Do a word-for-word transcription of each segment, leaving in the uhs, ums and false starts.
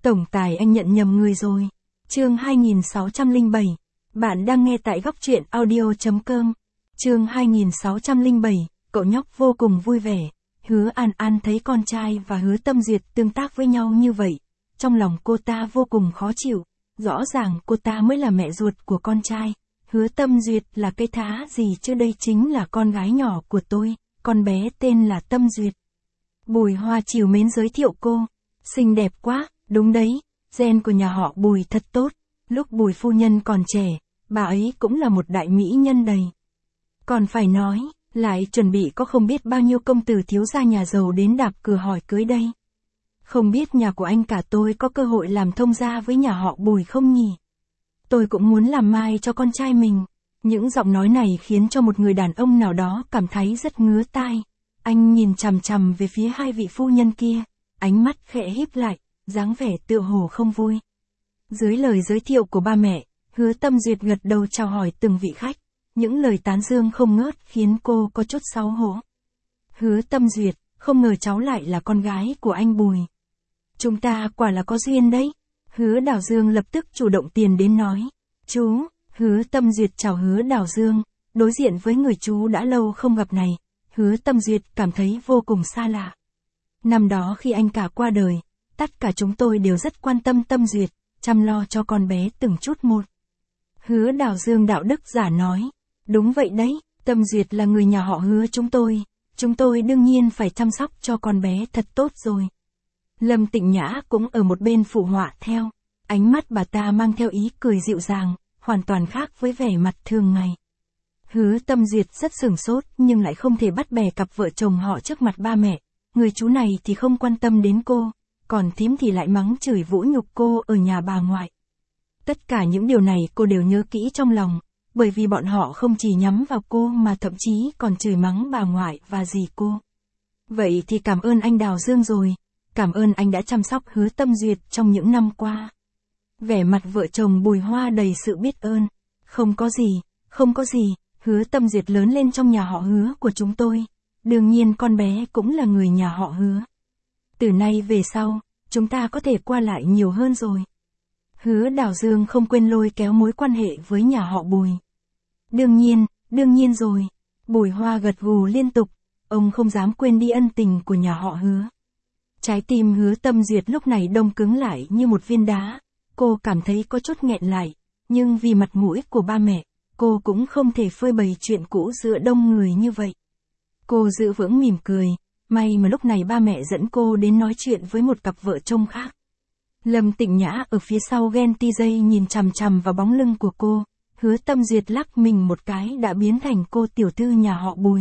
Tổng tài anh nhận nhầm người rồi. Chương hai nghìn sáu trăm lẻ bảy. Bạn đang nghe tại góc truyện audio.com. Chương hai nghìn sáu trăm lẻ bảy, cậu nhóc vô cùng vui vẻ. Hứa An An thấy con trai và Hứa Tâm Duyệt tương tác với nhau như vậy. Trong lòng cô ta vô cùng khó chịu. Rõ ràng cô ta mới là mẹ ruột của con trai. Hứa Tâm Duyệt là cái thá gì chứ, đây chính là con gái nhỏ của tôi. Con bé tên là Tâm Duyệt. Bùi Hoa trìu mến giới thiệu cô. Xinh đẹp quá, đúng đấy, gen của nhà họ Bùi thật tốt. Lúc Bùi phu nhân còn trẻ, bà ấy cũng là một đại mỹ nhân đầy. Còn phải nói, lại chuẩn bị có không biết bao nhiêu công tử thiếu gia nhà giàu đến đạp cửa hỏi cưới đây. Không biết nhà của anh cả tôi có cơ hội làm thông gia với nhà họ Bùi không nhỉ? Tôi cũng muốn làm mai cho con trai mình. Những giọng nói này khiến cho một người đàn ông nào đó cảm thấy rất ngứa tai. Anh nhìn chằm chằm về phía hai vị phu nhân kia, ánh mắt khẽ híp lại, dáng vẻ tựa hồ không vui. Dưới lời giới thiệu của ba mẹ, Hứa Tâm Duyệt gật đầu chào hỏi từng vị khách. Những lời tán dương không ngớt khiến cô có chút xấu hổ. Hứa Tâm Duyệt, không ngờ cháu lại là con gái của anh Bùi. Chúng ta quả là có duyên đấy. Hứa Đào Dương lập tức chủ động tiền đến nói. Chú, Hứa Tâm Duyệt chào Hứa Đào Dương. Đối diện với người chú đã lâu không gặp này, Hứa Tâm Duyệt cảm thấy vô cùng xa lạ. Năm đó khi anh cả qua đời, tất cả chúng tôi đều rất quan tâm Tâm Duyệt, chăm lo cho con bé từng chút một. Hứa Đào Dương đạo đức giả nói. Đúng vậy đấy, Tâm Duyệt là người nhà họ Hứa chúng tôi, chúng tôi đương nhiên phải chăm sóc cho con bé thật tốt rồi. Lâm Tịnh Nhã cũng ở một bên phụ họa theo, ánh mắt bà ta mang theo ý cười dịu dàng, hoàn toàn khác với vẻ mặt thường ngày. Hứa Tâm Duyệt rất sửng sốt nhưng lại không thể bắt bè cặp vợ chồng họ trước mặt ba mẹ. Người chú này thì không quan tâm đến cô, còn thím thì lại mắng chửi vũ nhục cô ở nhà bà ngoại. Tất cả những điều này cô đều nhớ kỹ trong lòng, bởi vì bọn họ không chỉ nhắm vào cô mà thậm chí còn chửi mắng bà ngoại và dì cô. Vậy thì cảm ơn anh Đào Dương rồi, cảm ơn anh đã chăm sóc Hứa Tâm Duyệt trong những năm qua. Vẻ mặt vợ chồng Bùi Hoa đầy sự biết ơn. Không có gì, không có gì, Hứa Tâm Duyệt lớn lên trong nhà họ Hứa của chúng tôi. Đương nhiên con bé cũng là người nhà họ Hứa. Từ nay về sau, chúng ta có thể qua lại nhiều hơn rồi. Hứa Đào Dương không quên lôi kéo mối quan hệ với nhà họ Bùi. Đương nhiên, đương nhiên rồi. Bùi Hoa gật gù liên tục, ông không dám quên đi ân tình của nhà họ Hứa. Trái tim Hứa Tâm Duyệt lúc này đông cứng lại như một viên đá. Cô cảm thấy có chút nghẹn lại, nhưng vì mặt mũi của ba mẹ, cô cũng không thể phơi bày chuyện cũ giữa đông người như vậy. Cô giữ vững mỉm cười, may mà lúc này ba mẹ dẫn cô đến nói chuyện với một cặp vợ chồng khác. Lâm Tịnh Nhã ở phía sau ghen ti dây nhìn chằm chằm vào bóng lưng của cô. Hứa Tâm Duyệt lắc mình một cái đã biến thành cô tiểu thư nhà họ Bùi.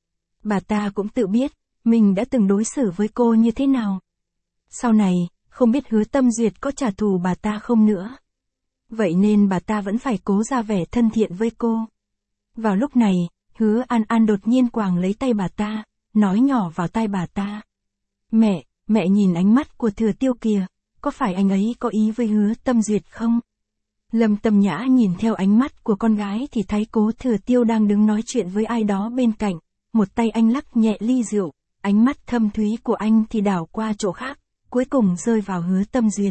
Bà ta cũng tự biết, mình đã từng đối xử với cô như thế nào. Sau này, không biết Hứa Tâm Duyệt có trả thù bà ta không nữa. Vậy nên bà ta vẫn phải cố ra vẻ thân thiện với cô. Vào lúc này, Hứa An An đột nhiên quàng lấy tay bà ta, nói nhỏ vào tai bà ta. Mẹ, mẹ nhìn ánh mắt của Thừa Tiêu kìa, có phải anh ấy có ý với Hứa Tâm Duyệt không? Lâm Tâm Nhã nhìn theo ánh mắt của con gái thì thấy Cố Thừa Tiêu đang đứng nói chuyện với ai đó bên cạnh, một tay anh lắc nhẹ ly rượu, ánh mắt thâm thúy của anh thì đảo qua chỗ khác, cuối cùng rơi vào Hứa Tâm Duyệt.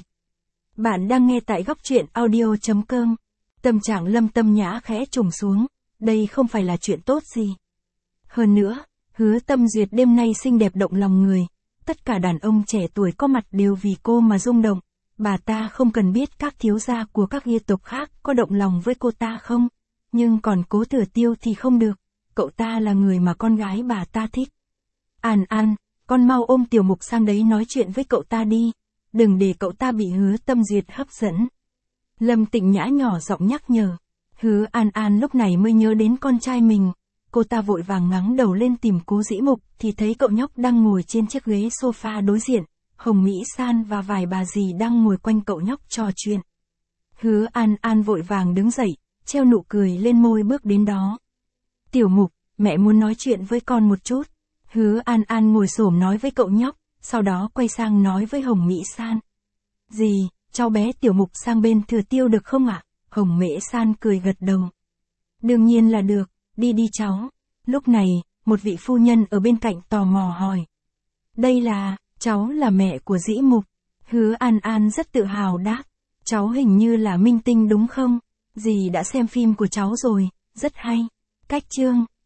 Bạn đang nghe tại góc truyện audio.com. Tâm trạng Lâm Tâm Nhã khẽ trùng xuống, đây không phải là chuyện tốt gì. Hơn nữa, Hứa Tâm Duyệt đêm nay xinh đẹp động lòng người, tất cả đàn ông trẻ tuổi có mặt đều vì cô mà rung động. Bà ta không cần biết các thiếu gia của các gia tộc khác có động lòng với cô ta không, nhưng còn Cố Thừa Tiêu thì không được, cậu ta là người mà con gái bà ta thích. An An, con mau ôm Tiểu Mục sang đấy nói chuyện với cậu ta đi, đừng để cậu ta bị Hứa Tâm Duyệt hấp dẫn. Lâm Tịnh Nhã nhỏ giọng nhắc nhở. Hứa An An lúc này mới nhớ đến con trai mình, cô ta vội vàng ngẩng đầu lên tìm Cố Dĩ Mục thì thấy cậu nhóc đang ngồi trên chiếc ghế sofa đối diện. Hồng Mỹ San và vài bà dì đang ngồi quanh cậu nhóc trò chuyện. Hứa An An vội vàng đứng dậy, treo nụ cười lên môi bước đến đó. Tiểu Mục, mẹ muốn nói chuyện với con một chút. Hứa An An ngồi xổm nói với cậu nhóc, sau đó quay sang nói với Hồng Mỹ San. Dì, cháu bé Tiểu Mục sang bên Thừa Tiêu được không ạ? Hồng Mỹ San cười gật đầu. Đương nhiên là được, đi đi cháu. Lúc này, một vị phu nhân ở bên cạnh tò mò hỏi. Đây là... Cháu là mẹ của Dĩ Mục. Hứa An An rất tự hào đáp. Cháu hình như là minh tinh đúng không? Dì đã xem phim của cháu rồi, rất hay. Cách chương.